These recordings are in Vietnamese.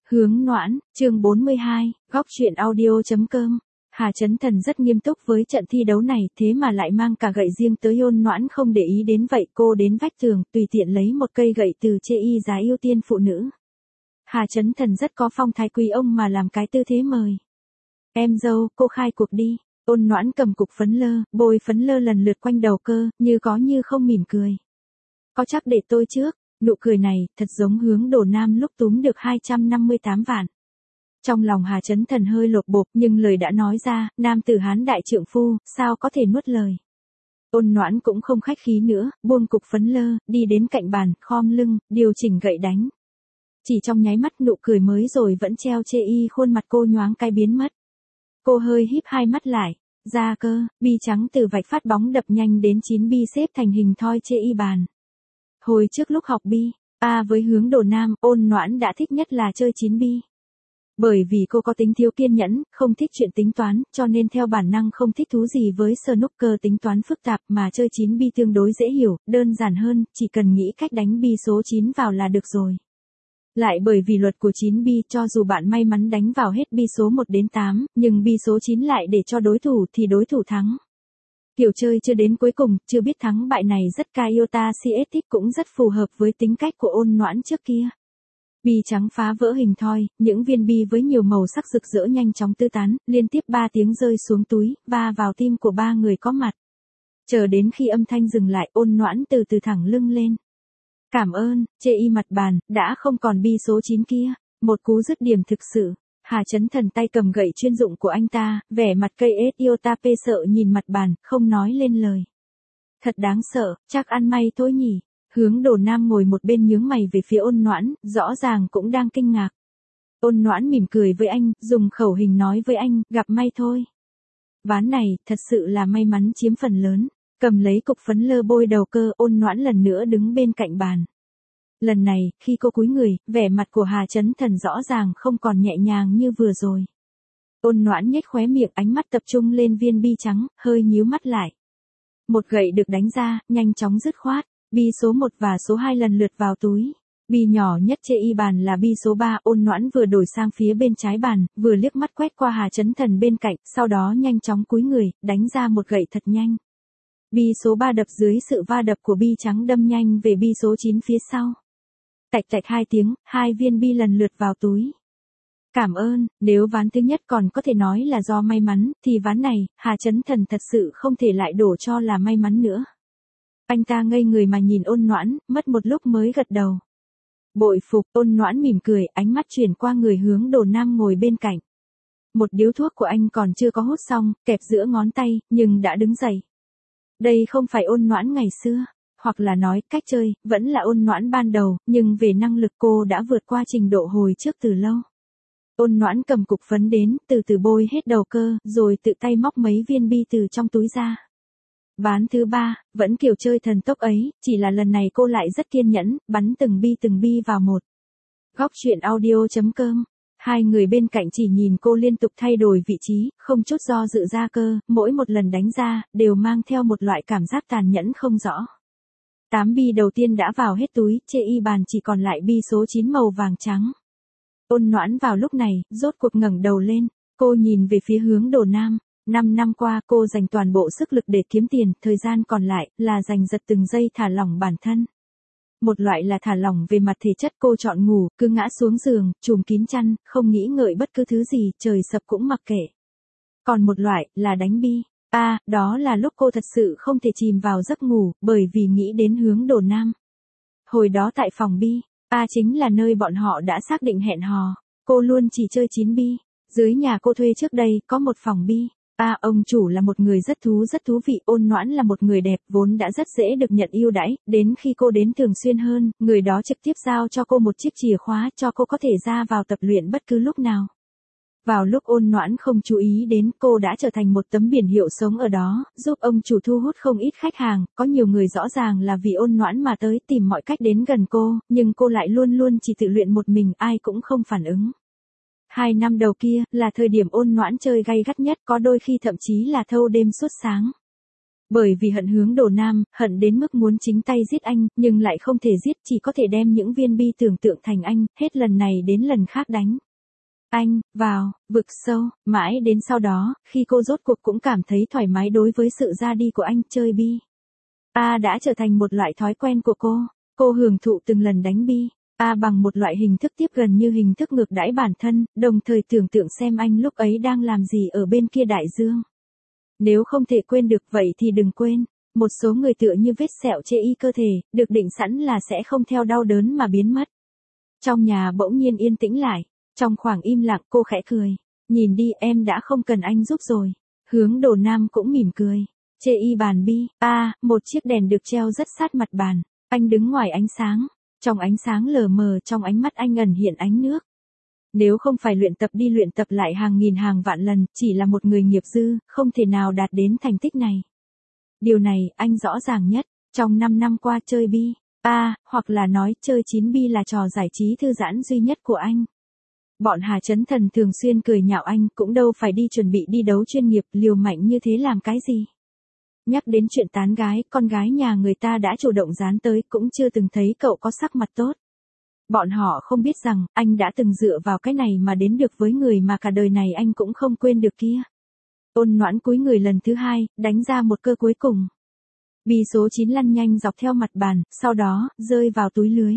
Hướng Noãn, chương 42, góc truyện audio.com. Hà Chấn Thần rất nghiêm túc với trận thi đấu này, thế mà lại mang cả gậy riêng tới. Ôn Noãn không để ý đến vậy, cô đến vách tường, tùy tiện lấy một cây gậy từ chê y giá ưu tiên phụ nữ. Hà Chấn Thần rất có phong thái quý ông mà làm cái tư thế mời. Em dâu, cô khai cuộc đi. Ôn Noãn cầm cục phấn lơ, bôi phấn lơ lần lượt quanh đầu cơ, như có như không mỉm cười. Có chắc để tôi trước. Nụ cười này, thật giống Hướng Đồ Nam lúc túm được 258 vạn. Trong lòng Hà Chấn Thần hơi lột bột, nhưng lời đã nói ra, nam tử Hán đại trượng phu, sao có thể nuốt lời. Ôn Noãn cũng không khách khí nữa, buông cục phấn lơ, đi đến cạnh bàn, khom lưng, điều chỉnh gậy đánh. Chỉ trong nháy mắt nụ cười mới rồi vẫn treo chê y khuôn mặt cô nhoáng cái biến mất. Cô hơi híp hai mắt lại, ra cơ, bi trắng từ vạch phát bóng đập nhanh đến 9 bi xếp thành hình thoi chê y bàn. Hồi trước lúc học bi, với Hướng Đồ Nam, Ôn Noãn đã thích nhất là chơi 9 bi. Bởi vì cô có tính thiếu kiên nhẫn, không thích chuyện tính toán, cho nên theo bản năng không thích thú gì với snooker tính toán phức tạp, mà chơi 9 bi tương đối dễ hiểu, đơn giản hơn, chỉ cần nghĩ cách đánh bi số 9 vào là được rồi. Lại bởi vì luật của 9 bi, cho dù bạn may mắn đánh vào hết bi số 1 đến 8, nhưng bi số 9 lại để cho đối thủ thì đối thủ thắng. Kiểu chơi chưa đến cuối cùng, chưa biết thắng bại này rất Iota Siettic, cũng rất phù hợp với tính cách của Ôn Noãn trước kia. Bi trắng phá vỡ hình thoi, những viên bi với nhiều màu sắc rực rỡ nhanh chóng tứ tán, liên tiếp 3 tiếng rơi xuống túi, va vào tim của 3 người có mặt. Chờ đến khi âm thanh dừng lại, Ôn Noãn từ từ thẳng lưng lên. Cảm ơn, chê y mặt bàn, đã không còn bi số 9 kia. Một cú dứt điểm thực sự. Hà Chấn Thần tay cầm gậy chuyên dụng của anh ta, vẻ mặt cây Etiotape sợ nhìn mặt bàn, không nói lên lời. Thật đáng sợ, chắc ăn may thôi nhỉ. Hướng Đồ Nam ngồi một bên nhướng mày về phía Ôn Noãn, rõ ràng cũng đang kinh ngạc. Ôn Noãn mỉm cười với anh, dùng khẩu hình nói với anh, gặp may thôi. Ván này, thật sự là may mắn chiếm phần lớn. Cầm lấy cục phấn lơ bôi đầu cơ, Ôn Noãn lần nữa đứng bên cạnh bàn. Lần này, khi cô cúi người, vẻ mặt của Hà Chấn Thần rõ ràng không còn nhẹ nhàng như vừa rồi. Ôn Noãn nhếch khóe miệng, ánh mắt tập trung lên viên bi trắng, hơi nhíu mắt lại. Một gậy được đánh ra, nhanh chóng dứt khoát, bi số 1 và số 2 lần lượt vào túi. Bi nhỏ nhất chê y bàn là bi số 3, Ôn Noãn vừa đổi sang phía bên trái bàn, vừa liếc mắt quét qua Hà Chấn Thần bên cạnh, sau đó nhanh chóng cúi người, đánh ra một gậy thật nhanh. Bi số 3 đập dưới sự va đập của bi trắng đâm nhanh về bi số 9 phía sau. Tạch tạch 2 tiếng, 2 viên bi lần lượt vào túi. Cảm ơn, nếu ván thứ nhất còn có thể nói là do may mắn, thì ván này, Hà Chấn Thần thật sự không thể lại đổ cho là may mắn nữa. Anh ta ngây người mà nhìn Ôn Noãn, mất một lúc mới gật đầu. Bội phục, Ôn Noãn mỉm cười, ánh mắt chuyển qua người Hướng Đồ Nam ngồi bên cạnh. Một điếu thuốc của anh còn chưa có hút xong, kẹp giữa ngón tay, nhưng đã đứng dậy. Đây không phải Ôn Noãn ngày xưa. Hoặc là nói, cách chơi, vẫn là Ôn Noãn ban đầu, nhưng về năng lực cô đã vượt qua trình độ hồi trước từ lâu. Ôn Noãn cầm cục phấn đến, từ từ bôi hết đầu cơ, rồi tự tay móc mấy viên bi từ trong túi ra. Ván thứ 3, vẫn kiểu chơi thần tốc ấy, chỉ là lần này cô lại rất kiên nhẫn, bắn từng bi vào một. Góc truyện audio.com. Hai người bên cạnh chỉ nhìn cô liên tục thay đổi vị trí, không chút do dự ra cơ, mỗi một lần đánh ra, đều mang theo một loại cảm giác tàn nhẫn không rõ. 8 bi đầu tiên đã vào hết túi, chê y bàn chỉ còn lại bi số 9 màu vàng trắng. Ôn Noãn vào lúc này, rốt cuộc ngẩng đầu lên, cô nhìn về phía Hướng Đồ Nam. 5 năm qua cô dành toàn bộ sức lực để kiếm tiền, thời gian còn lại là dành giật từng giây thả lỏng bản thân. Một loại là thả lỏng về mặt thể chất, cô chọn ngủ, cứ ngã xuống giường, trùm kín chăn, không nghĩ ngợi bất cứ thứ gì, trời sập cũng mặc kệ. Còn một loại là đánh bi. Đó là lúc cô thật sự không thể chìm vào giấc ngủ, bởi vì nghĩ đến Hướng Đồ Nam. Hồi đó tại phòng bi, chính là nơi bọn họ đã xác định hẹn hò. Cô luôn chỉ chơi 9 bi. Dưới nhà cô thuê trước đây, có một phòng bi. Ông chủ là một người rất thú vị, Ôn Noãn là một người đẹp, vốn đã rất dễ được nhận ưu đãi, đến khi cô đến thường xuyên hơn, người đó trực tiếp giao cho cô một chiếc chìa khóa cho cô có thể ra vào tập luyện bất cứ lúc nào. Vào lúc Ôn Noãn không chú ý đến, cô đã trở thành một tấm biển hiệu sống ở đó, giúp ông chủ thu hút không ít khách hàng, có nhiều người rõ ràng là vì Ôn Noãn mà tới tìm mọi cách đến gần cô, nhưng cô lại luôn chỉ tự luyện một mình, ai cũng không phản ứng. 2 năm đầu kia, là thời điểm Ôn Noãn chơi gay gắt nhất, có đôi khi thậm chí là thâu đêm suốt sáng. Bởi vì hận Hướng Đồ Nam, hận đến mức muốn chính tay giết anh, nhưng lại không thể giết, chỉ có thể đem những viên bi tưởng tượng thành anh, hết lần này đến lần khác đánh anh, vào, vực sâu, mãi đến sau đó, khi cô rốt cuộc cũng cảm thấy thoải mái đối với sự ra đi của anh, chơi bi. Đã trở thành một loại thói quen của cô hưởng thụ từng lần đánh bi. Bằng một loại hình thức tiếp gần như hình thức ngược đãi bản thân, đồng thời tưởng tượng xem anh lúc ấy đang làm gì ở bên kia đại dương. Nếu không thể quên được vậy thì đừng quên, một số người tựa như vết sẹo chê y cơ thể, được định sẵn là sẽ không theo đau đớn mà biến mất. Trong nhà bỗng nhiên yên tĩnh lại, trong khoảng im lặng cô khẽ cười, nhìn đi em đã không cần anh giúp rồi. Hướng Đồ Nam cũng mỉm cười, chê y bàn bi, một chiếc đèn được treo rất sát mặt bàn, anh đứng ngoài ánh sáng, trong ánh sáng lờ mờ trong ánh mắt anh ẩn hiện ánh nước. Nếu không phải luyện tập đi luyện tập lại hàng nghìn hàng vạn lần, chỉ là một người nghiệp dư, không thể nào đạt đến thành tích này. Điều này, anh rõ ràng nhất, trong 5 năm qua chơi bi, hoặc là nói chơi 9 bi là trò giải trí thư giãn duy nhất của anh. Bọn Hà Chấn Thần thường xuyên cười nhạo anh, cũng đâu phải đi chuẩn bị đi đấu chuyên nghiệp, liều mạnh như thế làm cái gì. Nhắc đến chuyện tán gái, con gái nhà người ta đã chủ động dán tới, cũng chưa từng thấy cậu có sắc mặt tốt. Bọn họ không biết rằng, anh đã từng dựa vào cái này mà đến được với người mà cả đời này anh cũng không quên được kia. Ôn Noãn cúi người lần thứ 2, đánh ra một cơ cuối cùng. Bi số 9 lăn nhanh dọc theo mặt bàn, sau đó, rơi vào túi lưới.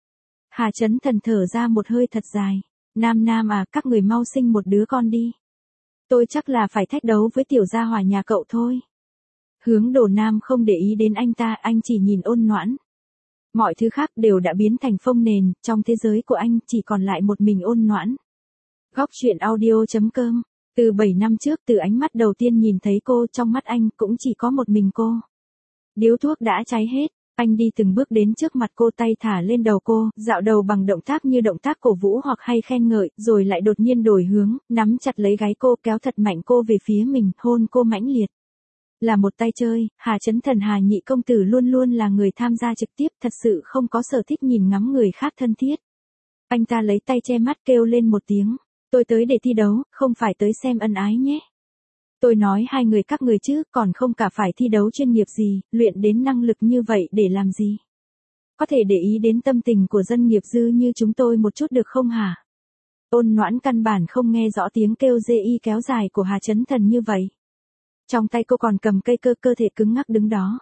Hà Chấn Thần thở ra một hơi thật dài. Nam các người mau sinh một đứa con đi. Tôi chắc là phải thách đấu với tiểu gia hỏa nhà cậu thôi. Hướng Đồ Nam không để ý đến anh ta, anh chỉ nhìn Ôn Noãn. Mọi thứ khác đều đã biến thành phông nền, trong thế giới của anh chỉ còn lại một mình Ôn Noãn. Góc truyện audio.com. Từ 7 năm trước, từ ánh mắt đầu tiên nhìn thấy cô, trong mắt anh cũng chỉ có một mình cô. Điếu thuốc đã cháy hết, anh đi từng bước đến trước mặt cô, tay thả lên đầu cô, dạo đầu bằng động tác như động tác cổ vũ hoặc hay khen ngợi, rồi lại đột nhiên đổi hướng, nắm chặt lấy gáy cô, kéo thật mạnh cô về phía mình, hôn cô mãnh liệt. Là một tay chơi, Hà Chấn Thần Hà nhị công tử luôn luôn là người tham gia trực tiếp, thật sự không có sở thích nhìn ngắm người khác thân thiết. Anh ta lấy tay che mắt kêu lên một tiếng, tôi tới để thi đấu, không phải tới xem ân ái nhé. Tôi nói hai người các người chứ, còn không cả phải thi đấu chuyên nghiệp gì, luyện đến năng lực như vậy để làm gì? Có thể để ý đến tâm tình của dân nghiệp dư như chúng tôi một chút được không hả? Ôn Noãn căn bản không nghe rõ tiếng kêu dê y kéo dài của Hà Chấn Thần như vậy. Trong tay cô còn cầm cây cơ thể cứng ngắc đứng đó.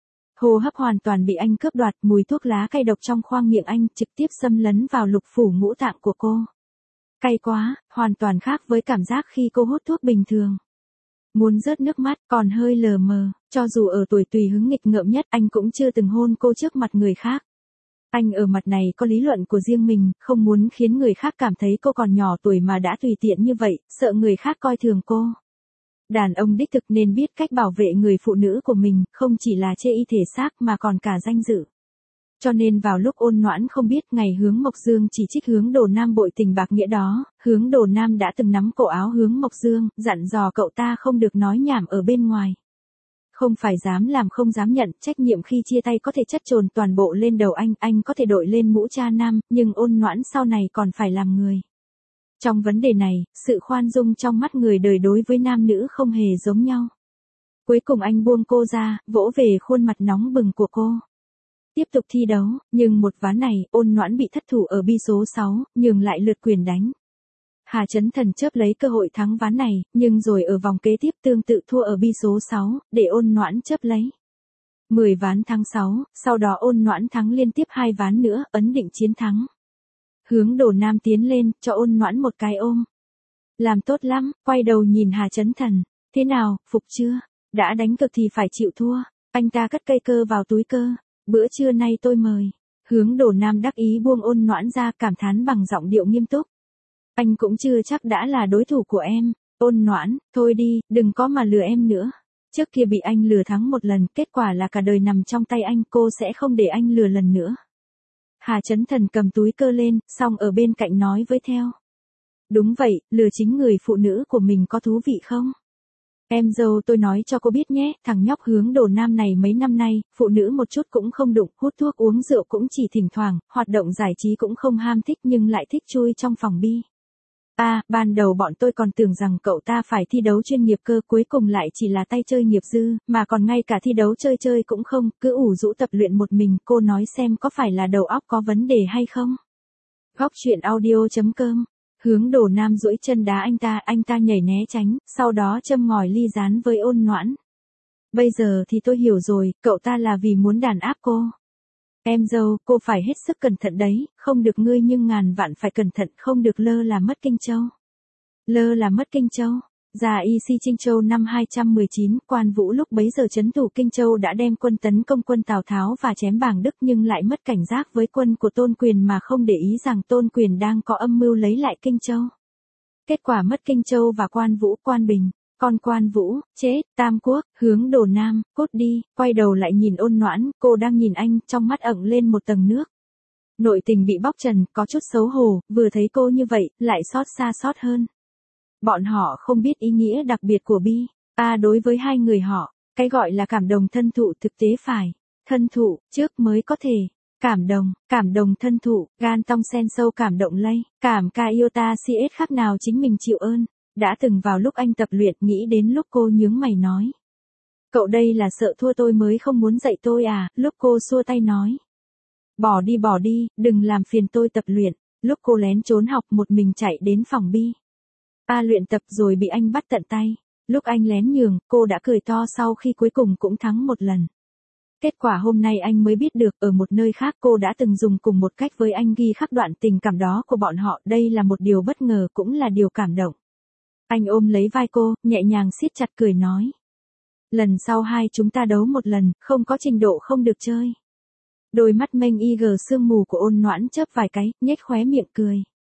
Hô hấp hoàn toàn bị anh cướp đoạt, mùi thuốc lá cay độc trong khoang miệng anh trực tiếp xâm lấn vào lục phủ ngũ tạng của cô. Cay quá, hoàn toàn khác với cảm giác khi cô hút thuốc bình thường. Muốn rớt nước mắt, còn hơi lờ mờ, cho dù ở tuổi tùy hứng nghịch ngợm nhất anh cũng chưa từng hôn cô trước mặt người khác. Anh ở mặt này có lý luận của riêng mình, không muốn khiến người khác cảm thấy cô còn nhỏ tuổi mà đã tùy tiện như vậy, sợ người khác coi thường cô. Đàn ông đích thực nên biết cách bảo vệ người phụ nữ của mình, không chỉ là chê y thể xác mà còn cả danh dự. Cho nên vào lúc Ôn Noãn không biết ngày Hướng Mộc Dương chỉ trích Hướng Đồ Nam bội tình bạc nghĩa đó, Hướng Đồ Nam đã từng nắm cổ áo Hướng Mộc Dương, dặn dò cậu ta không được nói nhảm ở bên ngoài. Không phải dám làm không dám nhận, trách nhiệm khi chia tay có thể chất chồn toàn bộ lên đầu anh có thể đội lên mũ cha nam, nhưng Ôn Noãn sau này còn phải làm người. Trong vấn đề này, sự khoan dung trong mắt người đời đối với nam nữ không hề giống nhau. Cuối cùng anh buông cô ra, vỗ về khuôn mặt nóng bừng của cô. Tiếp tục thi đấu, nhưng một ván này, Ôn Noãn bị thất thủ ở bi số 6, nhường lại lượt quyền đánh. Hà Chấn Thần chớp lấy cơ hội thắng ván này, nhưng rồi ở vòng kế tiếp tương tự thua ở bi số 6, để Ôn Noãn chớp lấy. 10 ván thắng 6, sau đó Ôn Noãn thắng liên tiếp 2 ván nữa, ấn định chiến thắng. Hướng Đồ Nam tiến lên, cho Ôn Noãn một cái ôm. Làm tốt lắm, quay đầu nhìn Hà Chấn Thần, thế nào, phục chưa? Đã đánh cực thì phải chịu thua. Anh ta cất cây cơ vào túi cơ. Bữa trưa nay tôi mời. Hướng Đồ Nam đắc ý buông Ôn Noãn ra, cảm thán bằng giọng điệu nghiêm túc. Anh cũng chưa chắc đã là đối thủ của em. Ôn Noãn, thôi đi, đừng có mà lừa em nữa. Trước kia bị anh lừa thắng một lần, kết quả là cả đời nằm trong tay anh, cô sẽ không để anh lừa lần nữa. Hà Chấn Thần cầm túi cơ lên, xong ở bên cạnh nói với theo. Đúng vậy, lừa chính người phụ nữ của mình có thú vị không? Em dâu tôi nói cho cô biết nhé, thằng nhóc Hướng Đồ Nam này mấy năm nay, phụ nữ một chút cũng không đụng, hút thuốc uống rượu cũng chỉ thỉnh thoảng, hoạt động giải trí cũng không ham thích nhưng lại thích chui trong phòng bi. Ban đầu bọn tôi còn tưởng rằng cậu ta phải thi đấu chuyên nghiệp cơ, cuối cùng lại chỉ là tay chơi nghiệp dư, mà còn ngay cả thi đấu chơi chơi cũng không, cứ ủ rũ tập luyện một mình, cô nói xem có phải là đầu óc có vấn đề hay không? Góc truyện audio.com. Hướng Đồ Nam duỗi chân đá anh ta nhảy né tránh, sau đó châm ngòi ly gián với Ôn Noãn. Bây giờ thì tôi hiểu rồi, cậu ta là vì muốn đàn áp cô. Em dâu, cô phải hết sức cẩn thận đấy, không được ngươi nhưng ngàn vạn phải cẩn thận, không được lơ là mất Kinh Châu. Lơ là mất Kinh Châu. Già Y Si Trinh Châu năm 219, Quan Vũ lúc bấy giờ trấn thủ Kinh Châu đã đem quân tấn công quân Tào Tháo và chém Bàng Đức nhưng lại mất cảnh giác với quân của Tôn Quyền mà không để ý rằng Tôn Quyền đang có âm mưu lấy lại Kinh Châu. Kết quả mất Kinh Châu và Quan Vũ, Quan Bình. Con Quan Vũ, chết, Tam Quốc, Hướng Đồ Nam, cút đi, quay đầu lại nhìn Ôn Noãn, cô đang nhìn anh, trong mắt ẩn lên một tầng nước. Nội tình bị bóc trần, có chút xấu hổ, vừa thấy cô như vậy, lại xót xa xót hơn. Bọn họ không biết ý nghĩa đặc biệt của bi. Đối với hai người họ, cái gọi là cảm đồng thân thụ thực tế phải. Thân thụ, trước mới có thể. Cảm đồng thân thụ, gan tong sen sâu cảm động lây, cảm ca yêu ta si ết khác nào chính mình chịu ơn. Đã từng vào lúc anh tập luyện nghĩ đến lúc cô nhướng mày nói. Cậu đây là sợ thua tôi mới không muốn dạy tôi à, lúc cô xua tay nói. Bỏ đi, đừng làm phiền tôi tập luyện, lúc cô lén trốn học một mình chạy đến phòng bi. Luyện tập rồi bị anh bắt tận tay, lúc anh lén nhường, cô đã cười to sau khi cuối cùng cũng thắng một lần. Kết quả hôm nay anh mới biết được ở một nơi khác cô đã từng dùng cùng một cách với anh ghi khắc đoạn tình cảm đó của bọn họ, đây là một điều bất ngờ cũng là điều cảm động. Anh ôm lấy vai cô, nhẹ nhàng siết chặt cười nói. Lần sau hai chúng ta đấu một lần, không có trình độ không được chơi. Đôi mắt mênh sương mù của Ôn Noãn chớp vài cái, nhếch khóe miệng cười.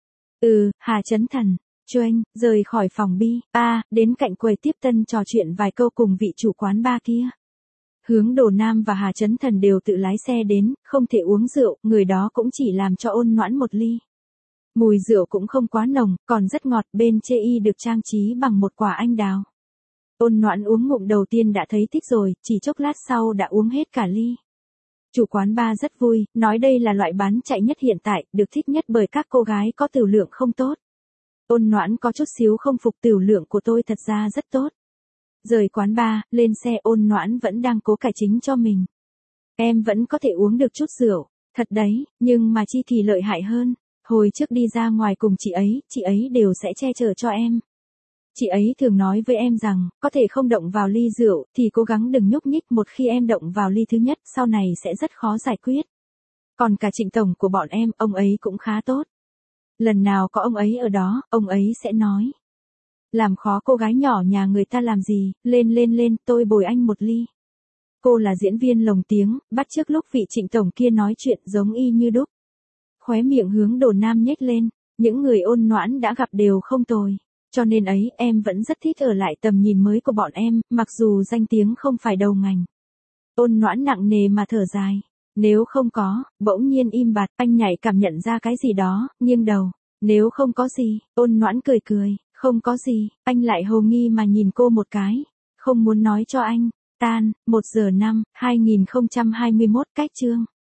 Hà Chấn Thần, Choanh, rời khỏi phòng bi, đến cạnh quầy tiếp tân trò chuyện vài câu cùng vị chủ quán bar kia. Hướng Đồ Nam và Hà Chấn Thần đều tự lái xe đến, không thể uống rượu, người đó cũng chỉ làm cho Ôn Noãn một ly. Mùi rượu cũng không quá nồng, còn rất ngọt, bên chê y được trang trí bằng một quả anh đào. Ôn Noãn uống ngụm đầu tiên đã thấy thích rồi, chỉ chốc lát sau đã uống hết cả ly. Chủ quán bar rất vui, nói đây là loại bán chạy nhất hiện tại, được thích nhất bởi các cô gái có tửu lượng không tốt. Ôn Noãn có chút xíu không phục, tửu lượng của tôi thật ra rất tốt. Rời quán bar, lên xe Ôn Noãn vẫn đang cố cải chính cho mình. Em vẫn có thể uống được chút rượu, thật đấy, nhưng mà chi thì lợi hại hơn. Hồi trước đi ra ngoài cùng chị ấy đều sẽ che chở cho em. Chị ấy thường nói với em rằng, có thể không động vào ly rượu, thì cố gắng đừng nhúc nhích, một khi em động vào ly thứ nhất, sau này sẽ rất khó giải quyết. Còn cả Trịnh tổng của bọn em, ông ấy cũng khá tốt. Lần nào có ông ấy ở đó, ông ấy sẽ nói. Làm khó cô gái nhỏ nhà người ta làm gì, lên, tôi bồi anh một ly. Cô là diễn viên lồng tiếng, bắt chước lúc vị Trịnh tổng kia nói chuyện giống y như đúc. Khóe miệng Hướng Đồ Nam nhếch lên, những người Ôn Noãn đã gặp đều không tồi. Cho nên ấy, em vẫn rất thích ở lại tầm nhìn mới của bọn em, mặc dù danh tiếng không phải đầu ngành. Ôn Noãn nặng nề mà thở dài. Nếu không có, bỗng nhiên im bặt, anh nhảy cảm nhận ra cái gì đó, nghiêng đầu. Nếu không có gì, Ôn Noãn cười, không có gì, anh lại hồ nghi mà nhìn cô một cái. Không muốn nói cho anh, 1:05, 2021 cách chương.